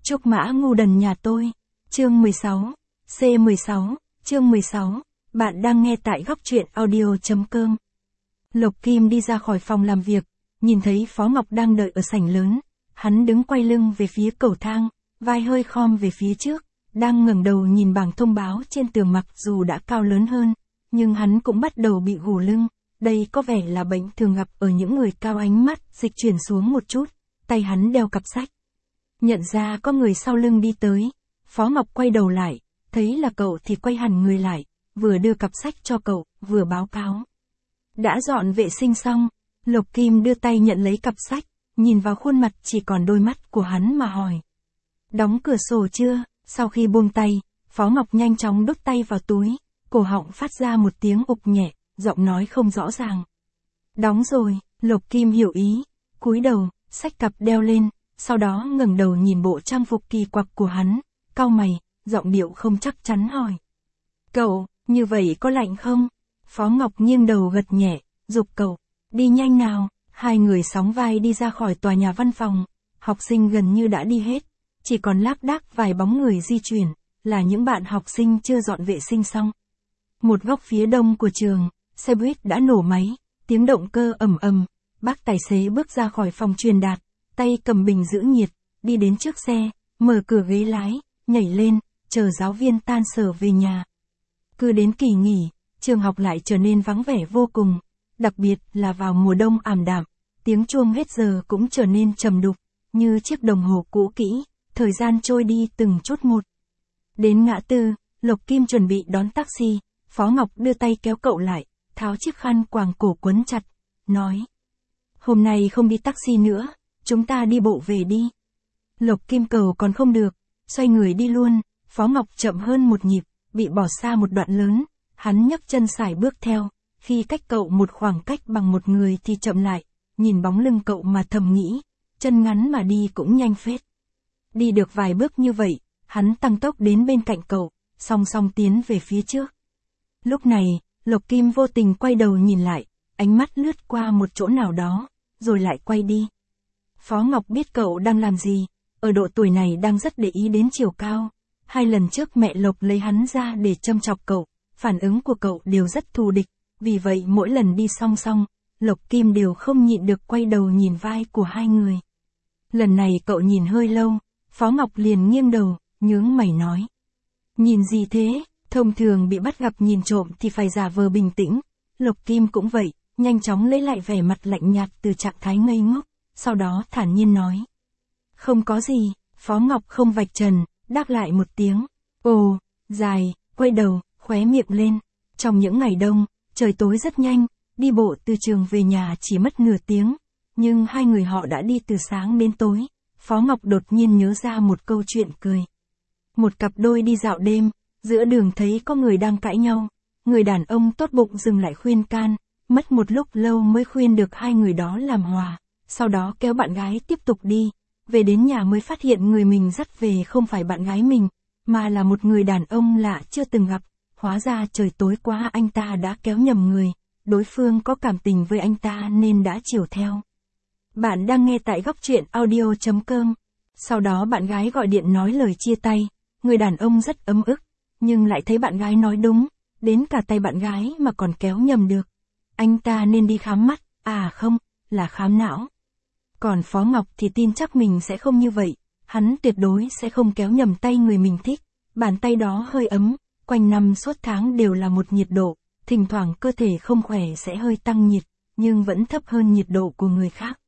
Trúc Mã ngu đần nhà tôi. Chương 16. C16. Chương 16. Bạn đang nghe tại góc truyện audio.com. Lộc Kim đi ra khỏi phòng làm việc, nhìn thấy Phó Ngọc đang đợi ở sảnh lớn. Hắn đứng quay lưng về phía cầu thang, vai hơi khom về phía trước, đang ngẩng đầu nhìn bảng thông báo trên tường. Mặc dù đã cao lớn hơn, nhưng hắn cũng bắt đầu bị gù lưng. Đây có vẻ là bệnh thường gặp ở những người cao. Ánh mắt dịch chuyển xuống một chút, tay hắn đeo cặp sách. Nhận ra có người sau lưng đi tới, Phó Ngọc quay đầu lại, thấy là cậu thì quay hẳn người lại, vừa đưa cặp sách cho cậu, vừa báo cáo. Đã dọn vệ sinh xong. Lộc Kim đưa tay nhận lấy cặp sách, nhìn vào khuôn mặt chỉ còn đôi mắt của hắn mà hỏi. Đóng cửa sổ chưa? Sau khi buông tay, Phó Ngọc nhanh chóng đút tay vào túi, cổ họng phát ra một tiếng ục nhẹ, giọng nói không rõ ràng. Đóng rồi. Lộc Kim hiểu ý, cúi đầu, xách cặp đeo lên, sau đó ngẩng đầu nhìn bộ trang phục kỳ quặc của hắn, cau mày, giọng điệu không chắc chắn hỏi. Cậu, như vậy có lạnh không? Phó Ngọc nghiêng đầu gật nhẹ, giục cậu, đi nhanh nào. Hai người sóng vai đi ra khỏi tòa nhà văn phòng, học sinh gần như đã đi hết, chỉ còn lác đác vài bóng người di chuyển, là những bạn học sinh chưa dọn vệ sinh xong. Một góc phía đông của trường, xe buýt đã nổ máy, tiếng động cơ ầm ầm, bác tài xế bước ra khỏi phòng truyền đạt, tay cầm bình giữ nhiệt, đi đến trước xe, mở cửa ghế lái, nhảy lên, chờ giáo viên tan sở về nhà. Cứ đến kỳ nghỉ, trường học lại trở nên vắng vẻ vô cùng, đặc biệt là vào mùa đông ảm đạm, tiếng chuông hết giờ cũng trở nên trầm đục, như chiếc đồng hồ cũ kỹ, thời gian trôi đi từng chút một. Đến ngã tư, Lộc Kim chuẩn bị đón taxi, Phó Ngọc đưa tay kéo cậu lại, tháo chiếc khăn quàng cổ quấn chặt, nói. Hôm nay không đi taxi nữa, chúng ta đi bộ về đi. Lộc Kim cầu còn không được, xoay người đi luôn. Phó Ngọc chậm hơn một nhịp, bị bỏ xa một đoạn lớn, hắn nhấc chân sải bước theo, khi cách cậu một khoảng cách bằng một người thì chậm lại, nhìn bóng lưng cậu mà thầm nghĩ, chân ngắn mà đi cũng nhanh phết. Đi được vài bước như vậy, hắn tăng tốc đến bên cạnh cậu, song song tiến về phía trước. Lúc này, Lộc Kim vô tình quay đầu nhìn lại, ánh mắt lướt qua một chỗ nào đó, rồi lại quay đi. Phó Ngọc biết cậu đang làm gì, ở độ tuổi này đang rất để ý đến chiều cao. 2 lần trước mẹ Lộc lấy hắn ra để châm chọc cậu, phản ứng của cậu đều rất thù địch, vì vậy mỗi lần đi song song, Lộc Kim đều không nhịn được quay đầu nhìn vai của hai người. Lần này cậu nhìn hơi lâu, Phó Ngọc liền nghiêng đầu, nhướng mày nói. Nhìn gì thế? Thông thường bị bắt gặp nhìn trộm thì phải giả vờ bình tĩnh. Lộc Kim cũng vậy, nhanh chóng lấy lại vẻ mặt lạnh nhạt từ trạng thái ngây ngốc, sau đó thản nhiên nói. Không có gì. Phó Ngọc không vạch trần, đáp lại một tiếng. Ồ, dài, quay đầu, khóe miệng lên. Trong những ngày đông, trời tối rất nhanh, đi bộ từ trường về nhà chỉ mất nửa tiếng. Nhưng hai người họ đã đi từ sáng đến tối. Phó Ngọc đột nhiên nhớ ra một câu chuyện cười. Một cặp đôi đi dạo đêm, giữa đường thấy có người đang cãi nhau. Người đàn ông tốt bụng dừng lại khuyên can, mất một lúc lâu mới khuyên được hai người đó làm hòa. Sau đó kéo bạn gái tiếp tục đi. Về đến nhà mới phát hiện người mình dắt về không phải bạn gái mình, mà là một người đàn ông lạ chưa từng gặp. Hóa ra trời tối quá anh ta đã kéo nhầm người, đối phương có cảm tình với anh ta nên đã chiều theo. Bạn đang nghe tại góc truyện audio.com. Sau đó bạn gái gọi điện nói lời chia tay, người đàn ông rất ấm ức, nhưng lại thấy bạn gái nói đúng, đến cả tay bạn gái mà còn kéo nhầm được. Anh ta nên đi khám mắt, à không, là khám não. Còn Phó Ngọc thì tin chắc mình sẽ không như vậy, hắn tuyệt đối sẽ không kéo nhầm tay người mình thích, bàn tay đó hơi ấm, quanh năm suốt tháng đều là một nhiệt độ, thỉnh thoảng cơ thể không khỏe sẽ hơi tăng nhiệt, nhưng vẫn thấp hơn nhiệt độ của người khác.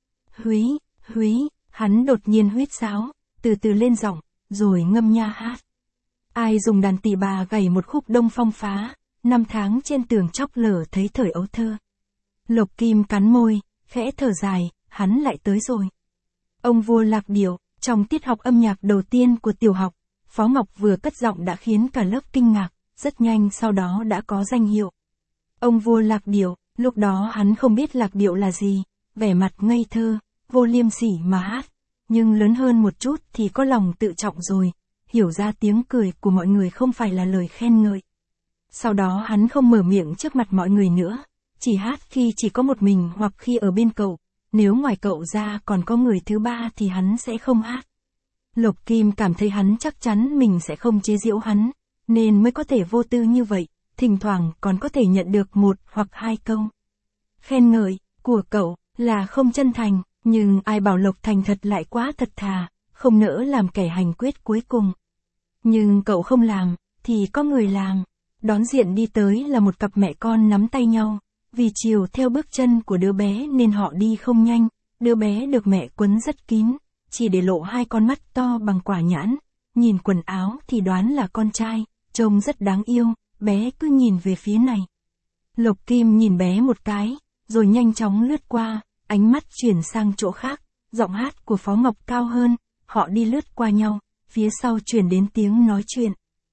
Húy, hắn đột nhiên huýt sáo, từ từ lên giọng, rồi ngâm nha hát. Ai dùng đàn tỳ bà gảy một khúc Đông Phong phá, 5 tháng trên tường chóc lở thấy thời ấu thơ. Lộc Kim cắn môi, khẽ thở dài. Hắn lại tới rồi. Ông vua Lạc Điểu, trong tiết học âm nhạc đầu tiên của tiểu học, Phó Ngọc vừa cất giọng đã khiến cả lớp kinh ngạc, rất nhanh sau đó đã có danh hiệu. Ông vua Lạc Điểu, lúc đó hắn không biết Lạc Điệu là gì, vẻ mặt ngây thơ, vô liêm sỉ mà hát, nhưng lớn hơn một chút thì có lòng tự trọng rồi, hiểu ra tiếng cười của mọi người không phải là lời khen ngợi. Sau đó hắn không mở miệng trước mặt mọi người nữa, chỉ hát khi chỉ có một mình hoặc khi ở bên cậu. Nếu ngoài cậu ra còn có người thứ ba thì hắn sẽ không hát. Lộc Kim cảm thấy hắn chắc chắn mình sẽ không chế giễu hắn, nên mới có thể vô tư như vậy, thỉnh thoảng còn có thể nhận được 1 hoặc 2 câu khen ngợi của cậu là không chân thành, nhưng ai bảo Lộc Thành thật lại quá thật thà, không nỡ làm kẻ hành quyết cuối cùng. Nhưng cậu không làm, thì có người làm. Đón diện đi tới là một cặp mẹ con nắm tay nhau, vì chiều theo bước chân của đứa bé nên họ đi không nhanh, đứa bé được mẹ quấn rất kín, chỉ để lộ 2 con mắt to bằng quả nhãn, nhìn quần áo thì đoán là con trai, trông rất đáng yêu, bé cứ nhìn về phía này. Lộc Kim nhìn bé một cái, rồi nhanh chóng lướt qua, ánh mắt chuyển sang chỗ khác, giọng hát của Phó Ngọc cao hơn, họ đi lướt qua nhau, phía sau truyền đến tiếng nói chuyện.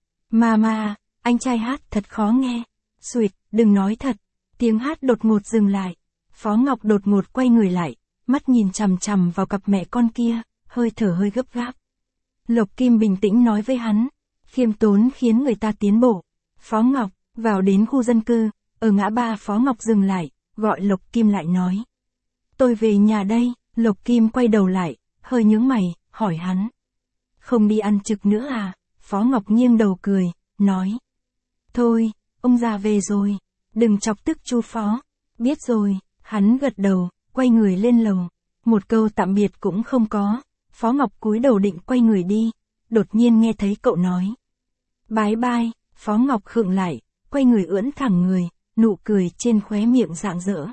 Mama, anh trai hát thật khó nghe. Suyệt, đừng nói thật. Tiếng hát đột ngột dừng lại. Phó Ngọc đột ngột quay người lại, mắt nhìn chằm chằm vào cặp mẹ con kia, hơi thở hơi gấp gáp. Lộc Kim bình tĩnh nói với hắn, khiêm tốn khiến người ta tiến bộ. Phó Ngọc, vào đến khu dân cư, ở ngã ba Phó Ngọc dừng lại, gọi Lộc Kim lại nói. Tôi về nhà đây. Lộc Kim quay đầu lại, hơi nhướng mày, hỏi hắn. Không đi ăn trực nữa à? Phó Ngọc nghiêng đầu cười, nói. Thôi, ông già về rồi, đừng chọc tức chú Phó. Biết rồi, hắn gật đầu, quay người lên lầu. Một câu tạm biệt cũng không có. Phó Ngọc cúi đầu định quay người đi, đột nhiên nghe thấy cậu nói. Bye bye. Phó Ngọc khựng lại, quay người ưỡn thẳng người, nụ cười trên khóe miệng rạng rỡ.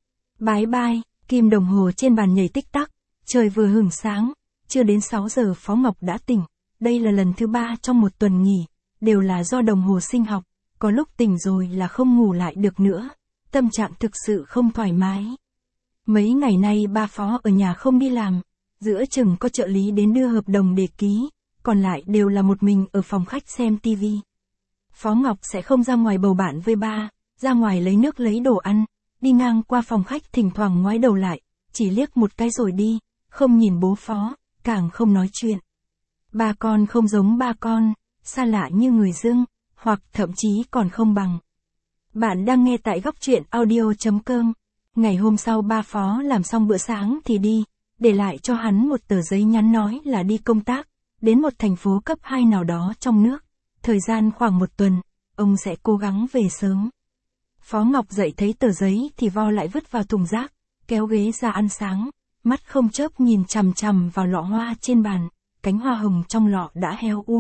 Bye bye. Kim đồng hồ trên bàn nhảy tích tắc, trời vừa hửng sáng, chưa đến 6 giờ Phó Ngọc đã tỉnh. Đây là lần thứ 3 trong một tuần nghỉ, đều là do đồng hồ sinh học, có lúc tỉnh rồi là không ngủ lại được nữa, tâm trạng thực sự không thoải mái. Mấy ngày nay ba Phó ở nhà không đi làm, giữa chừng có trợ lý đến đưa hợp đồng để ký, còn lại đều là một mình ở phòng khách xem tivi. Phó Ngọc sẽ không ra ngoài bầu bạn với ba, ra ngoài lấy nước lấy đồ ăn, đi ngang qua phòng khách thỉnh thoảng ngoái đầu lại, chỉ liếc một cái rồi đi, không nhìn bố Phó, càng không nói chuyện. Ba con không giống ba con, xa lạ như người dưng, hoặc thậm chí còn không bằng. Bạn đang nghe tại góc truyện audio.com. Ngày hôm sau ba Phó làm xong bữa sáng thì đi, để lại cho hắn một tờ giấy nhắn nói là đi công tác, đến một thành phố cấp 2 nào đó trong nước. Thời gian khoảng 1 tuần, ông sẽ cố gắng về sớm. Phó Ngọc dậy thấy tờ giấy thì vo lại vứt vào thùng rác, kéo ghế ra ăn sáng, mắt không chớp nhìn chằm chằm vào lọ hoa trên bàn, cánh hoa hồng trong lọ đã héo u.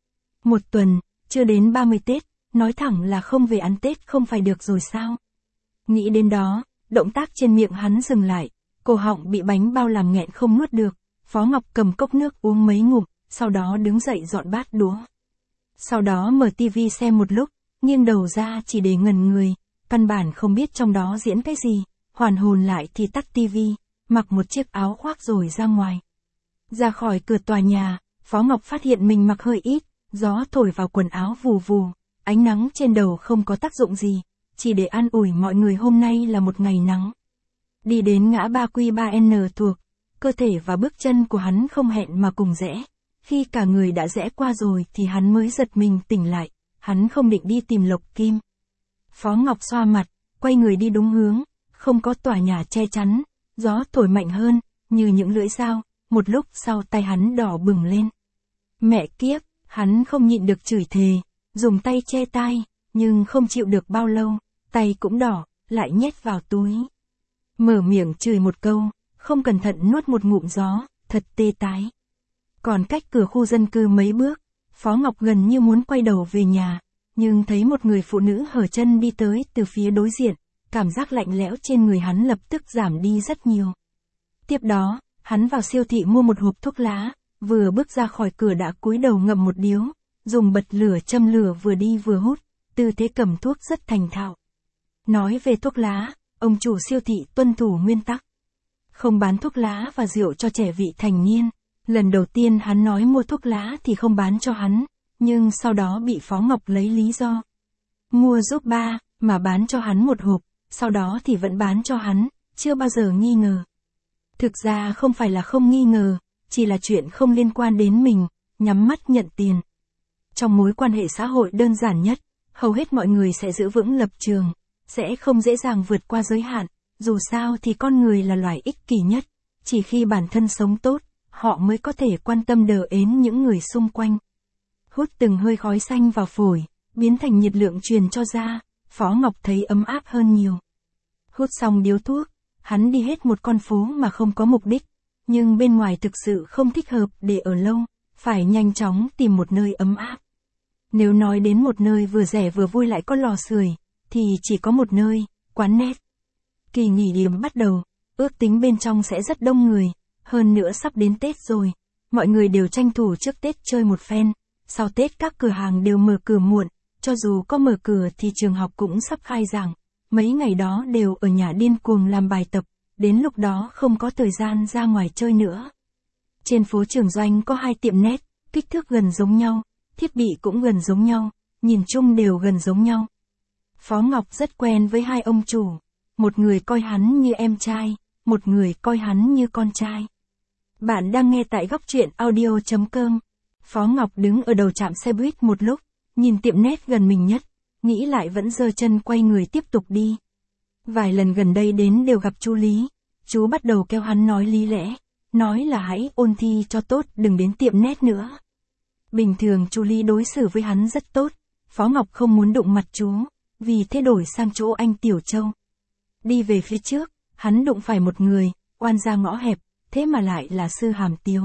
1 tuần, chưa đến 30 Tết, nói thẳng là không về ăn Tết không phải được rồi sao? Nghĩ đến đó, động tác trên miệng hắn dừng lại, cổ họng bị bánh bao làm nghẹn không nuốt được, Phó Ngọc cầm cốc nước uống mấy ngụm, sau đó đứng dậy dọn bát đũa. Sau đó mở tivi xem một lúc, nghiêng đầu ra chỉ để ngẩn người, căn bản không biết trong đó diễn cái gì, hoàn hồn lại thì tắt tivi, mặc một chiếc áo khoác rồi ra ngoài. Ra khỏi cửa tòa nhà, Phó Ngọc phát hiện mình mặc hơi ít, gió thổi vào quần áo vù vù, ánh nắng trên đầu không có tác dụng gì, chỉ để an ủi mọi người hôm nay là một ngày nắng. Đi đến ngã ba Q3N thuộc, cơ thể và bước chân của hắn không hẹn mà cùng rẽ. Khi cả người đã rẽ qua rồi thì hắn mới giật mình tỉnh lại, hắn không định đi tìm Lộc Kim. Phó Ngọc xoa mặt, quay người đi đúng hướng, không có tòa nhà che chắn, gió thổi mạnh hơn, như những lưỡi dao, một lúc sau tay hắn đỏ bừng lên. Mẹ kiếp, hắn không nhịn được chửi thề, dùng tay che tai, nhưng không chịu được bao lâu, tay cũng đỏ, lại nhét vào túi. Mở miệng chửi một câu, không cẩn thận nuốt một ngụm gió, thật tê tái. Còn cách cửa khu dân cư mấy bước, Phó Ngọc gần như muốn quay đầu về nhà, nhưng thấy một người phụ nữ hở chân đi tới từ phía đối diện, cảm giác lạnh lẽo trên người hắn lập tức giảm đi rất nhiều. Tiếp đó, hắn vào siêu thị mua một hộp thuốc lá, vừa bước ra khỏi cửa đã cúi đầu ngậm một điếu, dùng bật lửa châm lửa vừa đi vừa hút, tư thế cầm thuốc rất thành thạo. Nói về thuốc lá, ông chủ siêu thị tuân thủ nguyên tắc. Không bán thuốc lá và rượu cho trẻ vị thành niên. Lần đầu tiên hắn nói mua thuốc lá thì không bán cho hắn, nhưng sau đó bị Phó Ngọc lấy lý do. Mua giúp ba, mà bán cho hắn một hộp, sau đó thì vẫn bán cho hắn, chưa bao giờ nghi ngờ. Thực ra không phải là không nghi ngờ, chỉ là chuyện không liên quan đến mình, nhắm mắt nhận tiền. Trong mối quan hệ xã hội đơn giản nhất, hầu hết mọi người sẽ giữ vững lập trường, sẽ không dễ dàng vượt qua giới hạn, dù sao thì con người là loài ích kỷ nhất, chỉ khi bản thân sống tốt, họ mới có thể quan tâm đờ ến những người xung quanh. Hút từng hơi khói xanh vào phổi, biến thành nhiệt lượng truyền cho da, Phó Ngọc thấy ấm áp hơn nhiều. Hút xong điếu thuốc, hắn đi hết một con phố mà không có mục đích, nhưng bên ngoài thực sự không thích hợp để ở lâu, phải nhanh chóng tìm một nơi ấm áp. Nếu nói đến một nơi vừa rẻ vừa vui lại có lò sưởi, thì chỉ có một nơi, quán net. Kỳ nghỉ điểm bắt đầu, ước tính bên trong sẽ rất đông người, hơn nữa sắp đến Tết rồi, mọi người đều tranh thủ trước Tết chơi một phen, sau Tết các cửa hàng đều mở cửa muộn, cho dù có mở cửa thì trường học cũng sắp khai giảng, mấy ngày đó đều ở nhà điên cuồng làm bài tập, đến lúc đó không có thời gian ra ngoài chơi nữa. Trên phố Trường Doanh có 2 tiệm net, kích thước gần giống nhau, thiết bị cũng gần giống nhau, nhìn chung đều gần giống nhau. Phó Ngọc rất quen với 2 ông chủ, một người coi hắn như em trai, một người coi hắn như con trai. Bạn đang nghe tại góc truyện audio.com. Phó Ngọc đứng ở đầu trạm xe buýt một lúc, nhìn tiệm net gần mình nhất, nghĩ lại vẫn giơ chân quay người tiếp tục đi. Vài lần gần đây đến đều gặp chú Lý, chú bắt đầu kêu hắn nói lý lẽ, nói là hãy ôn thi cho tốt đừng đến tiệm net nữa. Bình thường chú Lý đối xử với hắn rất tốt, Phó Ngọc không muốn đụng mặt chú, vì thế đổi sang chỗ anh Tiểu Châu. Đi về phía trước, hắn đụng phải một người, oan ra ngõ hẹp, thế mà lại là Sư Hàm Tiếu.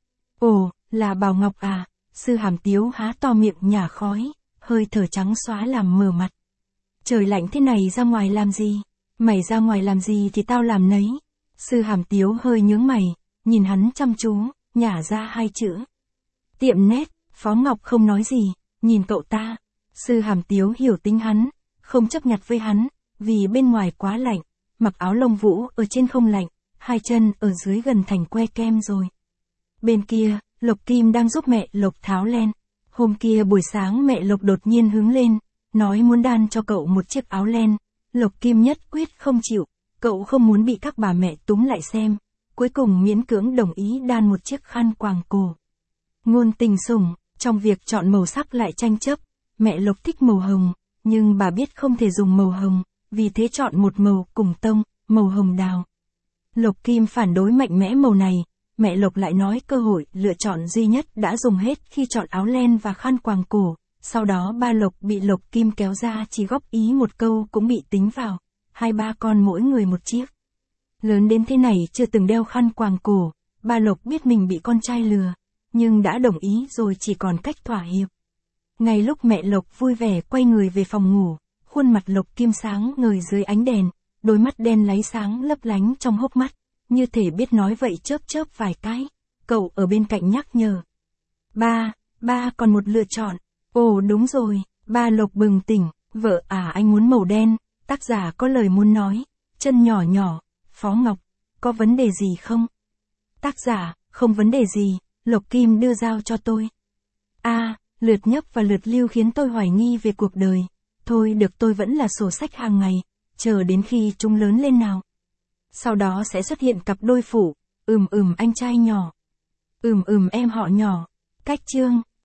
Ồ, là Bảo Ngọc à? Sư Hàm Tiếu há to miệng nhả khói, hơi thở trắng xóa làm mờ mặt. Trời lạnh thế này ra ngoài làm gì? Mày ra ngoài làm gì thì tao làm nấy. Sư Hàm Tiếu hơi nhướng mày, nhìn hắn chăm chú, nhả ra 2 chữ. Tiệm net. Phó Ngọc không nói gì, nhìn cậu ta. Sư Hàm Tiếu hiểu tính hắn, không chấp nhặt với hắn, vì bên ngoài quá lạnh, mặc áo lông vũ ở trên không lạnh, 2 chân ở dưới gần thành que kem rồi. Bên kia, Lộc Kim đang giúp mẹ Lộc tháo len. Hôm kia buổi sáng mẹ Lộc đột nhiên hứng lên, nói muốn đan cho cậu một chiếc áo len. Lộc Kim nhất quyết không chịu, cậu không muốn bị các bà mẹ túm lại xem. Cuối cùng miễn cưỡng đồng ý đan một chiếc khăn quàng cổ. Ngôn tình sủng, trong việc chọn màu sắc lại tranh chấp. Mẹ Lộc thích màu hồng, nhưng bà biết không thể dùng màu hồng, vì thế chọn một màu cùng tông, màu hồng đào. Lộc Kim phản đối mạnh mẽ màu này, mẹ Lộc lại nói cơ hội lựa chọn duy nhất đã dùng hết khi chọn áo len và khăn quàng cổ, sau đó ba Lộc bị Lộc Kim kéo ra chỉ góp ý một câu cũng bị tính vào, 2-3 con mỗi người một chiếc. Lớn đến thế này chưa từng đeo khăn quàng cổ, ba Lộc biết mình bị con trai lừa, nhưng đã đồng ý rồi chỉ còn cách thỏa hiệp. Ngay lúc mẹ Lộc vui vẻ quay người về phòng ngủ, khuôn mặt Lộc Kim sáng ngời dưới ánh đèn, đôi mắt đen láy sáng lấp lánh trong hốc mắt, như thể biết nói vậy chớp chớp vài cái. Cậu ở bên cạnh nhắc nhở. Ba còn một lựa chọn. Ồ đúng rồi, ba Lộc bừng tỉnh, vợ à anh muốn màu đen, tác giả có lời muốn nói, chân nhỏ nhỏ, Phó Ngọc, có vấn đề gì không? Tác giả, không vấn đề gì, Lộc Kim đưa dao cho tôi. Lượt nhấp và lượt lưu khiến tôi hoài nghi về cuộc đời. Thôi được tôi vẫn là sổ sách hàng ngày, chờ đến khi chúng lớn lên nào. Sau đó sẽ xuất hiện cặp đôi phụ, anh trai nhỏ. Em họ nhỏ. Cách chương.